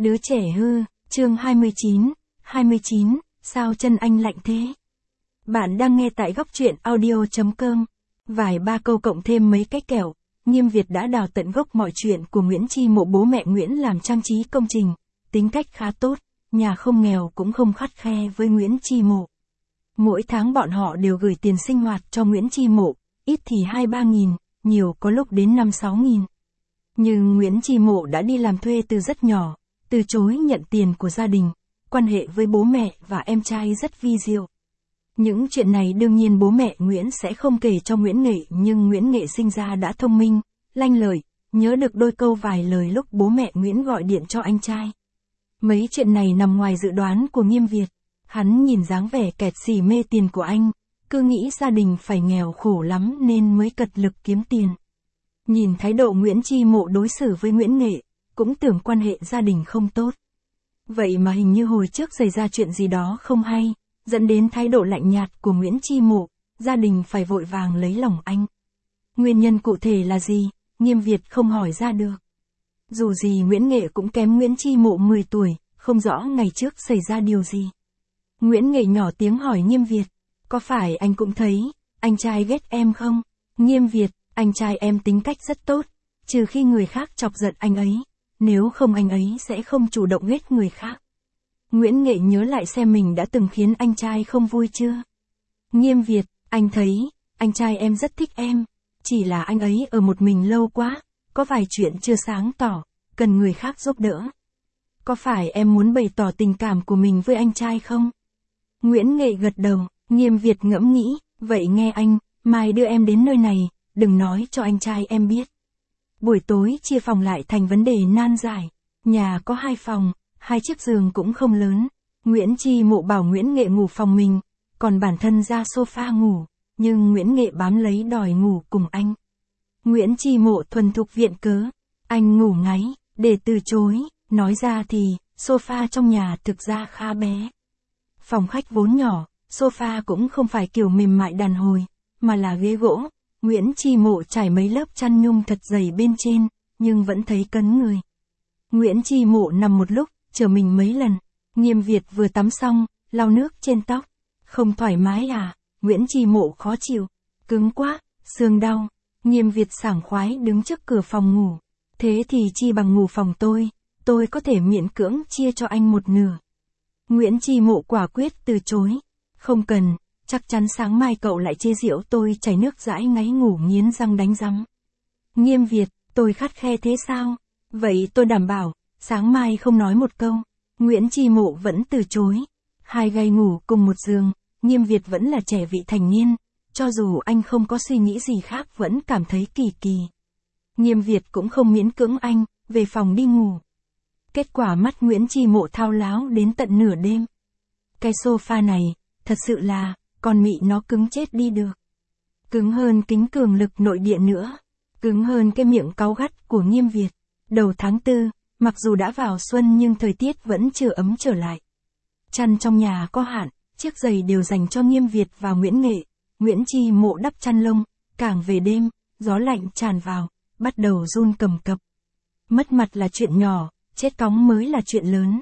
Đứa trẻ hư, chương 29, sao chân anh lạnh thế? Bạn đang nghe tại góc truyện audio.com. Vài ba câu cộng thêm mấy cái kẹo, Nghiêm Việt đã đào tận gốc mọi chuyện của Nguyễn Chi Mộ. Bố mẹ Nguyễn làm trang trí công trình, tính cách khá tốt, nhà không nghèo cũng không khắt khe với Nguyễn Chi Mộ. Mỗi tháng bọn họ đều gửi tiền sinh hoạt cho Nguyễn Chi Mộ, ít thì 2-3 nghìn, nhiều có lúc đến 5-6 nghìn. Nhưng Nguyễn Chi Mộ đã đi làm thuê từ rất nhỏ, từ chối nhận tiền của gia đình, quan hệ với bố mẹ và em trai rất vi diệu. Những chuyện này đương nhiên bố mẹ Nguyễn sẽ không kể cho Nguyễn Nghệ, nhưng Nguyễn Nghệ sinh ra đã thông minh, lanh lợi, nhớ được đôi câu vài lời lúc bố mẹ Nguyễn gọi điện cho anh trai. Mấy chuyện này nằm ngoài dự đoán của Nghiêm Việt. Hắn nhìn dáng vẻ kẹt xỉ mê tiền của anh, cứ nghĩ gia đình phải nghèo khổ lắm nên mới cật lực kiếm tiền. Nhìn thái độ Nguyễn Chi Mộ đối xử với Nguyễn Nghệ, cũng tưởng quan hệ gia đình không tốt. Vậy mà hình như hồi trước xảy ra chuyện gì đó không hay, dẫn đến thái độ lạnh nhạt của Nguyễn Chi Mộ, gia đình phải vội vàng lấy lòng anh. Nguyên nhân cụ thể là gì, Nghiêm Việt không hỏi ra được. Dù gì Nguyễn Nghệ cũng kém Nguyễn Chi Mộ 10 tuổi, không rõ ngày trước xảy ra điều gì. Nguyễn Nghệ nhỏ tiếng hỏi Nghiêm Việt, có phải anh cũng thấy, anh trai ghét em không? Nghiêm Việt, anh trai em tính cách rất tốt, trừ khi người khác chọc giận anh ấy, nếu không anh ấy sẽ không chủ động ghét người khác. Nguyễn Nghệ nhớ lại xem mình đã từng khiến anh trai không vui chưa? Nghiêm Việt, anh thấy, anh trai em rất thích em, chỉ là anh ấy ở một mình lâu quá, có vài chuyện chưa sáng tỏ, cần người khác giúp đỡ. Có phải em muốn bày tỏ tình cảm của mình với anh trai không? Nguyễn Nghệ gật đầu, Nghiêm Việt ngẫm nghĩ, vậy nghe anh, mai đưa em đến nơi này, đừng nói cho anh trai em biết. Buổi tối chia phòng lại thành vấn đề nan giải, nhà có 2 phòng, 2 chiếc giường cũng không lớn. Nguyễn Chi Mộ bảo Nguyễn Nghệ ngủ phòng mình, còn bản thân ra sofa ngủ, nhưng Nguyễn Nghệ bám lấy đòi ngủ cùng anh. Nguyễn Chi Mộ thuần thục viện cớ, anh ngủ ngáy, để từ chối, nói ra thì, sofa trong nhà thực ra khá bé. Phòng khách vốn nhỏ, sofa cũng không phải kiểu mềm mại đàn hồi, mà là ghế gỗ. Nguyễn Chi Mộ trải mấy lớp chăn nhung thật dày bên trên, nhưng vẫn thấy cấn người. Nguyễn Chi Mộ nằm một lúc, chờ mình mấy lần. Nghiêm Việt vừa tắm xong, lau nước trên tóc. Không thoải mái à? Nguyễn Chi Mộ khó chịu. Cứng quá, xương đau. Nghiêm Việt sảng khoái đứng trước cửa phòng ngủ. Thế thì chi bằng ngủ phòng tôi có thể miễn cưỡng chia cho anh một nửa. Nguyễn Chi Mộ quả quyết từ chối. Không cần, chắc chắn sáng mai cậu lại chê giễu tôi chảy nước dãi ngáy ngủ nghiến răng đánh rắm. Nghiêm Việt, tôi khắt khe thế sao? Vậy tôi đảm bảo, sáng mai không nói một câu. Nguyễn Chi Mộ vẫn từ chối. 2 gai ngủ cùng một giường, Nghiêm Việt vẫn là trẻ vị thành niên, cho dù anh không có suy nghĩ gì khác vẫn cảm thấy kỳ kỳ. Nghiêm Việt cũng không miễn cưỡng anh, về phòng đi ngủ. Kết quả mắt Nguyễn Chi Mộ thao láo đến tận nửa đêm. Cái sofa này, thật sự là, con mị nó cứng chết đi được. Cứng hơn kính cường lực nội địa nữa. Cứng hơn cái miệng cáu gắt của Nghiêm Việt. Đầu tháng 4, mặc dù đã vào xuân nhưng thời tiết vẫn chưa ấm trở lại. Chăn trong nhà có hạn, chiếc giày đều dành cho Nghiêm Việt và Nguyễn Nghệ. Nguyễn Chi Mộ đắp chăn lông, càng về đêm, gió lạnh tràn vào, bắt đầu run cầm cập. Mất mặt là chuyện nhỏ, chết cóng mới là chuyện lớn.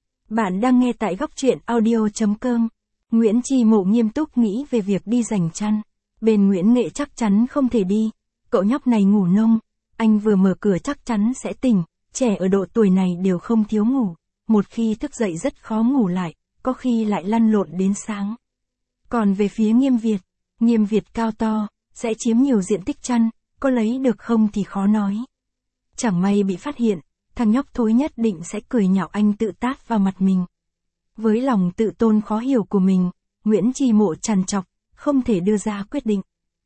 Bạn đang nghe tại góc truyện audio.com. Nguyễn Chi Mộ nghiêm túc nghĩ về việc đi giành chăn. Bên Nguyễn Nghệ chắc chắn không thể đi. Cậu nhóc này ngủ nông, anh vừa mở cửa chắc chắn sẽ tỉnh. Trẻ ở độ tuổi này đều không thiếu ngủ. Một khi thức dậy rất khó ngủ lại, có khi lại lăn lộn đến sáng. Còn về phía Nghiêm Việt cao to, sẽ chiếm nhiều diện tích chăn, có lấy được không thì khó nói. Chẳng may bị phát hiện, thằng nhóc thối nhất định sẽ cười nhạo anh tự tát vào mặt mình. Với lòng tự tôn khó hiểu của mình, Nguyễn Chi Mộ trằn trọc, không thể đưa ra quyết định.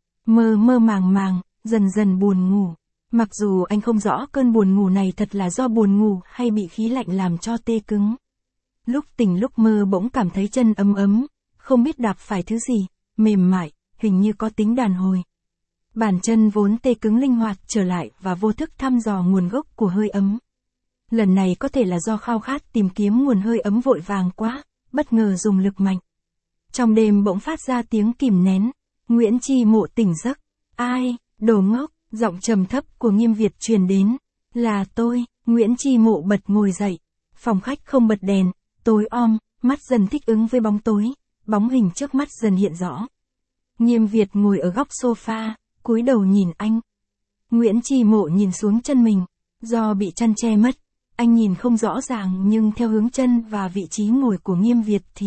Mơ mơ màng, dần dần buồn ngủ. Mặc dù anh không rõ cơn buồn ngủ này thật là do buồn ngủ hay bị khí lạnh làm cho tê cứng. Lúc tỉnh lúc mơ bỗng cảm thấy chân ấm, không biết đạp phải thứ gì, mềm mại, hình như có tính đàn hồi. Bàn chân vốn tê cứng linh hoạt trở lại và vô thức thăm dò nguồn gốc của hơi ấm. Lần này có thể là do khao khát tìm kiếm nguồn hơi ấm vội vàng quá, bất ngờ dùng lực mạnh. Trong đêm bỗng phát ra tiếng kìm nén, Nguyễn Chi Mộ tỉnh giấc. Ai, đồ ngốc, giọng trầm thấp của Nghiêm Việt truyền đến. Là tôi, Nguyễn Chi Mộ bật ngồi dậy. Phòng khách không bật đèn, tối om, mắt dần thích ứng với bóng tối, bóng hình trước mắt dần hiện rõ. Nghiêm Việt ngồi ở góc sofa, cúi đầu nhìn anh. Nguyễn Chi Mộ nhìn xuống chân mình, do bị chăn che mất, anh nhìn không rõ ràng nhưng theo hướng chân và vị trí ngồi của Nghiêm Việt thì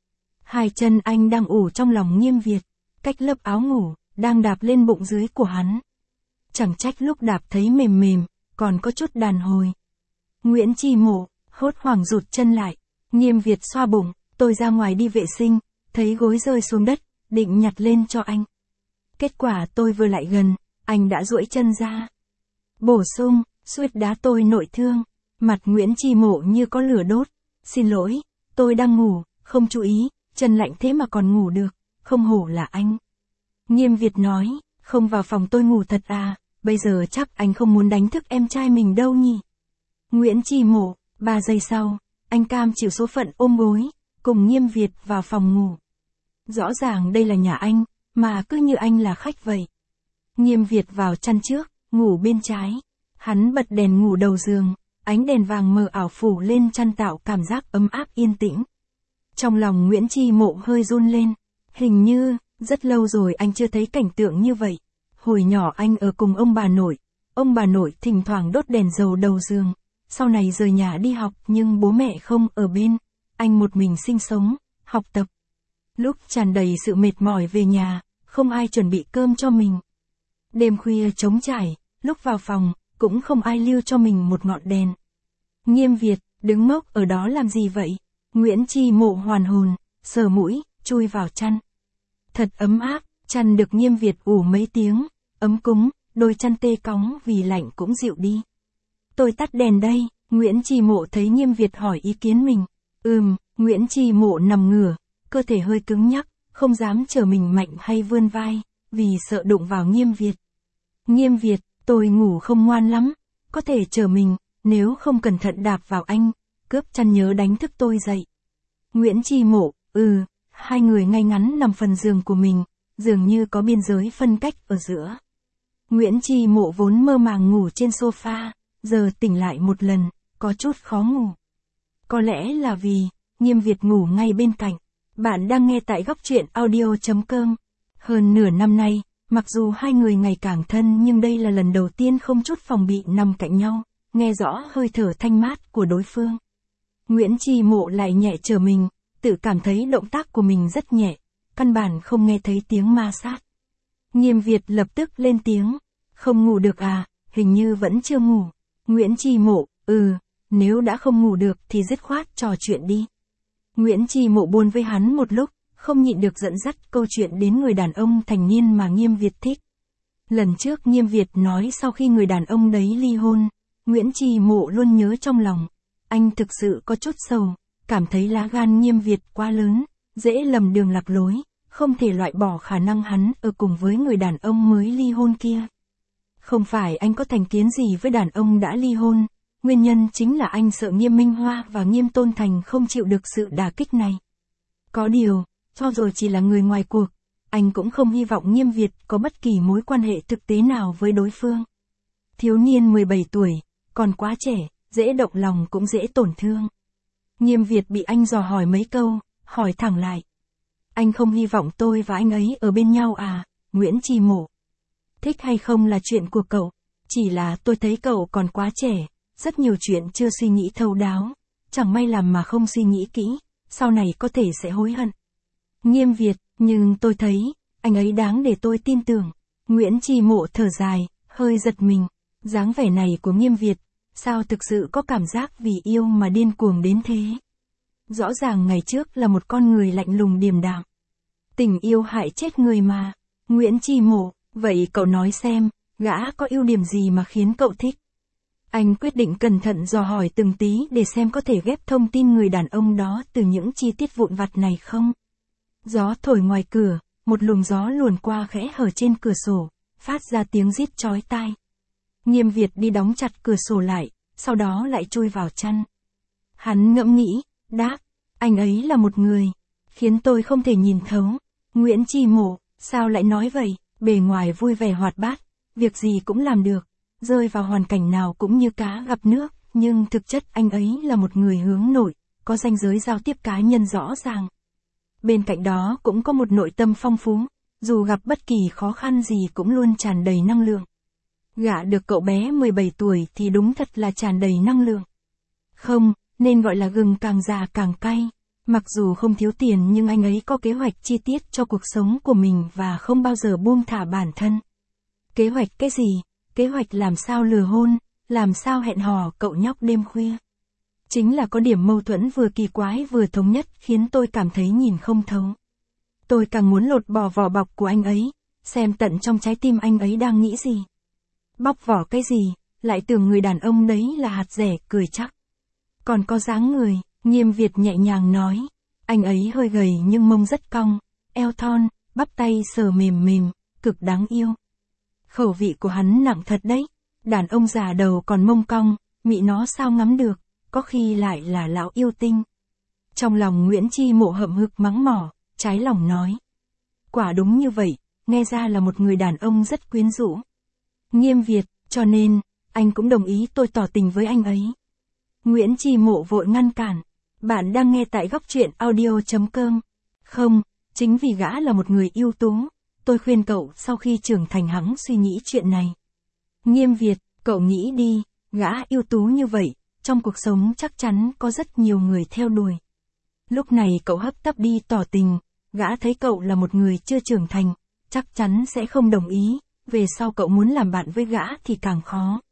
hai chân anh đang ủ trong lòng Nghiêm Việt, cách lớp áo ngủ, đang đạp lên bụng dưới của hắn. Chẳng trách lúc đạp thấy mềm mềm, còn có chút đàn hồi. Nguyễn Chi Mộ hốt hoảng rụt chân lại, Nghiêm Việt xoa bụng, tôi ra ngoài đi vệ sinh, thấy gối rơi xuống đất, định nhặt lên cho anh. Kết quả tôi vừa lại gần, anh đã duỗi chân ra. Bổ sung, suýt đá tôi nội thương. Mặt Nguyễn Chi Mộ như có lửa đốt. Xin lỗi, tôi đang ngủ, không chú ý, chân lạnh thế mà còn ngủ được, không hổ là anh. Nghiêm Việt nói, không vào phòng tôi ngủ thật à, bây giờ chắc anh không muốn đánh thức em trai mình đâu nhỉ. Nguyễn Chi Mộ, 3 giây sau, anh cam chịu số phận ôm gối, cùng Nghiêm Việt vào phòng ngủ. Rõ ràng đây là nhà anh, mà cứ như anh là khách vậy. Nghiêm Việt vào chăn trước, ngủ bên trái. Hắn bật đèn ngủ đầu giường, ánh đèn vàng mờ ảo phủ lên chăn tạo cảm giác ấm áp yên tĩnh. Trong lòng Nguyễn Chi Mộ hơi run lên. Hình như, rất lâu rồi anh chưa thấy cảnh tượng như vậy. Hồi nhỏ anh ở cùng ông bà nội thỉnh thoảng đốt đèn dầu đầu giường. Sau này rời nhà đi học nhưng bố mẹ không ở bên, anh một mình sinh sống, học tập. Lúc tràn đầy sự mệt mỏi về nhà, không ai chuẩn bị cơm cho mình. Đêm khuya trống trải, lúc vào phòng, cũng không ai lưu cho mình một ngọn đèn. Nghiêm Việt, đứng mốc ở đó làm gì vậy? Nguyễn Chi Mộ hoàn hồn, sờ mũi, chui vào chăn. Thật ấm áp, chăn được Nghiêm Việt ủ mấy tiếng, ấm cúng, đôi chăn tê cóng vì lạnh cũng dịu đi. Tôi tắt đèn đây, Nguyễn Chi Mộ thấy Nghiêm Việt hỏi ý kiến mình. Nguyễn Chi Mộ nằm ngửa, cơ thể hơi cứng nhắc, không dám trở mình mạnh hay vươn vai, vì sợ đụng vào Nghiêm Việt. Nghiêm Việt, tôi ngủ không ngoan lắm, có thể trở mình, nếu không cẩn thận đạp vào anh, cướp chăn nhớ đánh thức tôi dậy. Nguyễn Chi Mộ, hai người ngay ngắn nằm phần giường của mình, dường như có biên giới phân cách ở giữa. Nguyễn Chi Mộ vốn mơ màng ngủ trên sofa, giờ tỉnh lại một lần, có chút khó ngủ. Có lẽ là vì, Nghiêm Việt ngủ ngay bên cạnh. Bạn đang nghe tại góc truyện audio.com. Hơn nửa năm nay, mặc dù hai người ngày càng thân nhưng đây là lần đầu tiên không chút phòng bị nằm cạnh nhau, nghe rõ hơi thở thanh mát của đối phương. Nguyễn Chi Mộ lại nhẹ trở mình, tự cảm thấy động tác của mình rất nhẹ, căn bản không nghe thấy tiếng ma sát. Nghiêm Việt lập tức lên tiếng, không ngủ được à, hình như vẫn chưa ngủ. Nguyễn Chi Mộ, nếu đã không ngủ được thì dứt khoát trò chuyện đi. Nguyễn Chi Mộ buồn với hắn một lúc, không nhịn được dẫn dắt câu chuyện đến người đàn ông thành niên mà Nghiêm Việt thích. Lần trước Nghiêm Việt nói sau khi người đàn ông đấy ly hôn, Nguyễn Chi Mộ luôn nhớ trong lòng. Anh thực sự có chút sầu, cảm thấy lá gan Nghiêm Việt quá lớn, dễ lầm đường lạc lối, không thể loại bỏ khả năng hắn ở cùng với người đàn ông mới ly hôn kia. Không phải anh có thành kiến gì với đàn ông đã ly hôn, nguyên nhân chính là anh sợ Nghiêm Minh Hoa và Nghiêm Tôn Thành không chịu được sự đả kích này. Có điều, cho dù chỉ là người ngoài cuộc, anh cũng không hy vọng Nghiêm Việt có bất kỳ mối quan hệ thực tế nào với đối phương. Thiếu niên 17 tuổi, còn quá trẻ, dễ động lòng cũng dễ tổn thương. Nghiêm Việt bị anh dò hỏi mấy câu, hỏi thẳng lại. Anh không hy vọng tôi và anh ấy ở bên nhau à, Nguyễn Chi Mộ? Thích hay không là chuyện của cậu, chỉ là tôi thấy cậu còn quá trẻ, rất nhiều chuyện chưa suy nghĩ thấu đáo, chẳng may làm mà không suy nghĩ kỹ, sau này có thể sẽ hối hận. Nghiêm Việt, nhưng tôi thấy, anh ấy đáng để tôi tin tưởng. Nguyễn Chi Mộ thở dài, hơi giật mình, dáng vẻ này của Nghiêm Việt, sao thực sự có cảm giác vì yêu mà điên cuồng đến thế. Rõ ràng ngày trước là một con người lạnh lùng điềm đạm. Tình yêu hại chết người mà. Nguyễn Chi Mộ, vậy cậu nói xem, gã có ưu điểm gì mà khiến cậu thích? Anh quyết định cẩn thận dò hỏi từng tí để xem có thể ghép thông tin người đàn ông đó từ những chi tiết vụn vặt này không. Gió thổi ngoài cửa, một luồng gió luồn qua khẽ hở trên cửa sổ, phát ra tiếng rít chói tai. Nghiêm Việt đi đóng chặt cửa sổ lại, sau đó lại chui vào chăn. Hắn ngẫm nghĩ, đáp, anh ấy là một người, khiến tôi không thể nhìn thấu. Nguyễn Chi Mộ, sao lại nói vậy? Bề ngoài vui vẻ hoạt bát, việc gì cũng làm được, rơi vào hoàn cảnh nào cũng như cá gặp nước, nhưng thực chất anh ấy là một người hướng nội, có ranh giới giao tiếp cá nhân rõ ràng. Bên cạnh đó cũng có một nội tâm phong phú, dù gặp bất kỳ khó khăn gì cũng luôn tràn đầy năng lượng. Gả được cậu bé 17 tuổi thì đúng thật là tràn đầy năng lượng. Không, nên gọi là gừng càng già càng cay. Mặc dù không thiếu tiền nhưng anh ấy có kế hoạch chi tiết cho cuộc sống của mình và không bao giờ buông thả bản thân. Kế hoạch cái gì? Kế hoạch làm sao lừa hôn, làm sao hẹn hò cậu nhóc đêm khuya. Chính là có điểm mâu thuẫn vừa kỳ quái vừa thống nhất khiến tôi cảm thấy nhìn không thấu. Tôi càng muốn lột bỏ vỏ bọc của anh ấy, xem tận trong trái tim anh ấy đang nghĩ gì. Bóc vỏ cái gì, lại tưởng người đàn ông đấy là hạt rẻ cười chắc. Còn có dáng người, Nghiêm Việt nhẹ nhàng nói. Anh ấy hơi gầy nhưng mông rất cong, eo thon, bắp tay sờ mềm mềm, cực đáng yêu. Khẩu vị của hắn nặng thật đấy. Đàn ông già đầu còn mông cong, mị nó sao ngắm được, có khi lại là lão yêu tinh. Trong lòng Nguyễn Chi Mộ hậm hực mắng mỏ, trái lòng nói. Quả đúng như vậy, nghe ra là một người đàn ông rất quyến rũ. Nghiêm Việt, cho nên, anh cũng đồng ý tôi tỏ tình với anh ấy. Nguyễn Chi Mộ vội ngăn cản. Bạn đang nghe tại góc truyện audio.com. Không, chính vì gã là một người ưu tú, tôi khuyên cậu sau khi trưởng thành hẵng suy nghĩ chuyện này. Nghiêm Việt, cậu nghĩ đi, gã ưu tú như vậy, trong cuộc sống chắc chắn có rất nhiều người theo đuổi. Lúc này cậu hấp tấp đi tỏ tình, gã thấy cậu là một người chưa trưởng thành, chắc chắn sẽ không đồng ý, về sau cậu muốn làm bạn với gã thì càng khó.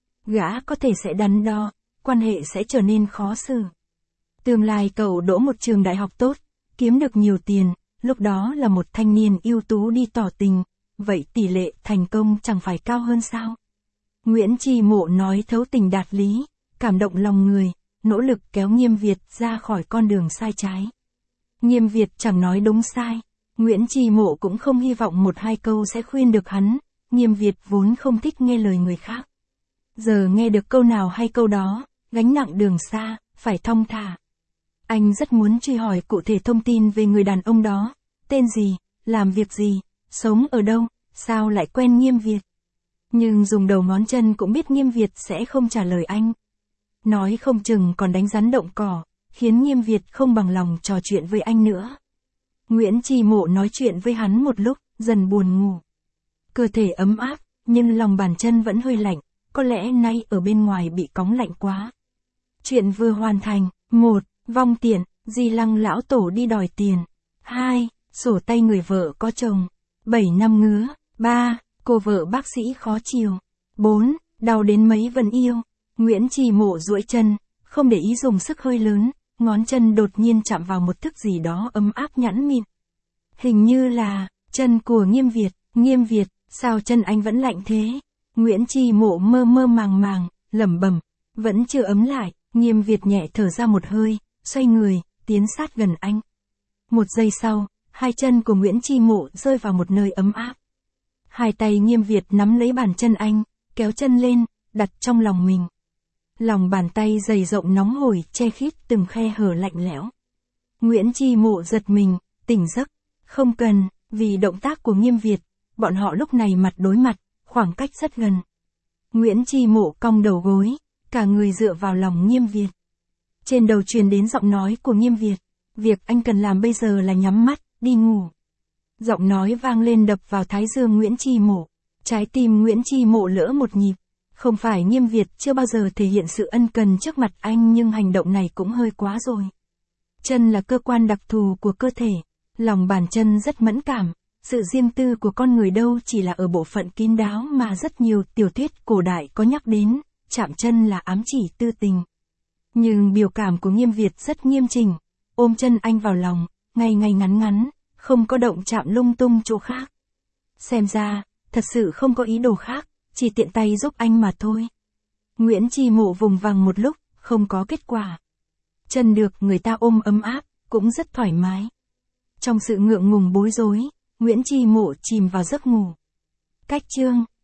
Gã có thể sẽ đắn đo, quan hệ sẽ trở nên khó xử. Tương lai cậu đỗ một trường đại học tốt, kiếm được nhiều tiền, lúc đó là một thanh niên ưu tú đi tỏ tình, vậy tỷ lệ thành công chẳng phải cao hơn sao? Nguyễn Chi Mộ nói thấu tình đạt lý, cảm động lòng người, nỗ lực kéo Nghiêm Việt ra khỏi con đường sai trái. Nghiêm Việt chẳng nói đúng sai, Nguyễn Chi Mộ cũng không hy vọng một hai câu sẽ khuyên được hắn, Nghiêm Việt vốn không thích nghe lời người khác. Giờ nghe được câu nào hay câu đó, gánh nặng đường xa, phải thong thả. Anh rất muốn truy hỏi cụ thể thông tin về người đàn ông đó, tên gì, làm việc gì, sống ở đâu, sao lại quen Nghiêm Việt. Nhưng dùng đầu ngón chân cũng biết Nghiêm Việt sẽ không trả lời anh. Nói không chừng còn đánh rắn động cỏ, khiến Nghiêm Việt không bằng lòng trò chuyện với anh nữa. Nguyễn Chi Mộ nói chuyện với hắn một lúc, dần buồn ngủ. Cơ thể ấm áp, nhưng lòng bàn chân vẫn hơi lạnh, có lẽ nay ở bên ngoài bị cóng lạnh quá. Chuyện vừa hoàn thành. 1. Vong tiện, Di Lăng lão tổ đi đòi tiền. 2. Sổ tay người vợ có chồng. 7 năm ngứa. 3. Cô vợ bác sĩ khó chiều. 4. Đau đến mấy vẫn yêu. Nguyễn Chi Mộ duỗi chân, không để ý dùng sức hơi lớn, ngón chân đột nhiên chạm vào một thứ gì đó ấm áp nhẵn mịn. Hình như là chân của Nghiêm Việt. Nghiêm Việt, sao chân anh vẫn lạnh thế? Nguyễn Chi Mộ mơ mơ màng màng, lẩm bẩm, vẫn chưa ấm lại. Nghiêm Việt nhẹ thở ra một hơi, xoay người, tiến sát gần anh. Một giây sau, hai chân của Nguyễn Chi Mộ rơi vào một nơi ấm áp. Hai tay Nghiêm Việt nắm lấy bàn chân anh, kéo chân lên, đặt trong lòng mình. Lòng bàn tay dày rộng nóng hổi che khít từng khe hở lạnh lẽo. Nguyễn Chi Mộ giật mình, tỉnh giấc. Không cần, vì động tác của Nghiêm Việt, bọn họ lúc này mặt đối mặt, khoảng cách rất gần. Nguyễn Chi Mộ cong đầu gối, cả người dựa vào lòng Nghiêm Việt. Trên đầu truyền đến giọng nói của Nghiêm Việt. Việc anh cần làm bây giờ là nhắm mắt, đi ngủ. Giọng nói vang lên đập vào thái dương Nguyễn Chi Mộ. Trái tim Nguyễn Chi Mộ lỡ một nhịp. Không phải Nghiêm Việt chưa bao giờ thể hiện sự ân cần trước mặt anh nhưng hành động này cũng hơi quá rồi. Chân là cơ quan đặc thù của cơ thể. Lòng bàn chân rất mẫn cảm. Sự riêng tư của con người đâu chỉ là ở bộ phận kín đáo mà rất nhiều tiểu thuyết cổ đại có nhắc đến. Chạm chân là ám chỉ tư tình. Nhưng biểu cảm của Nghiêm Việt rất nghiêm chỉnh. Ôm chân anh vào lòng, ngay ngay ngắn ngắn, không có động chạm lung tung chỗ khác. Xem ra, thật sự không có ý đồ khác, chỉ tiện tay giúp anh mà thôi. Nguyễn Chi Mộ vùng vằng một lúc, không có kết quả. Chân được người ta ôm ấm áp, cũng rất thoải mái. Trong sự ngượng ngùng bối rối, Nguyễn Chi Mộ chìm vào giấc ngủ. Cách chương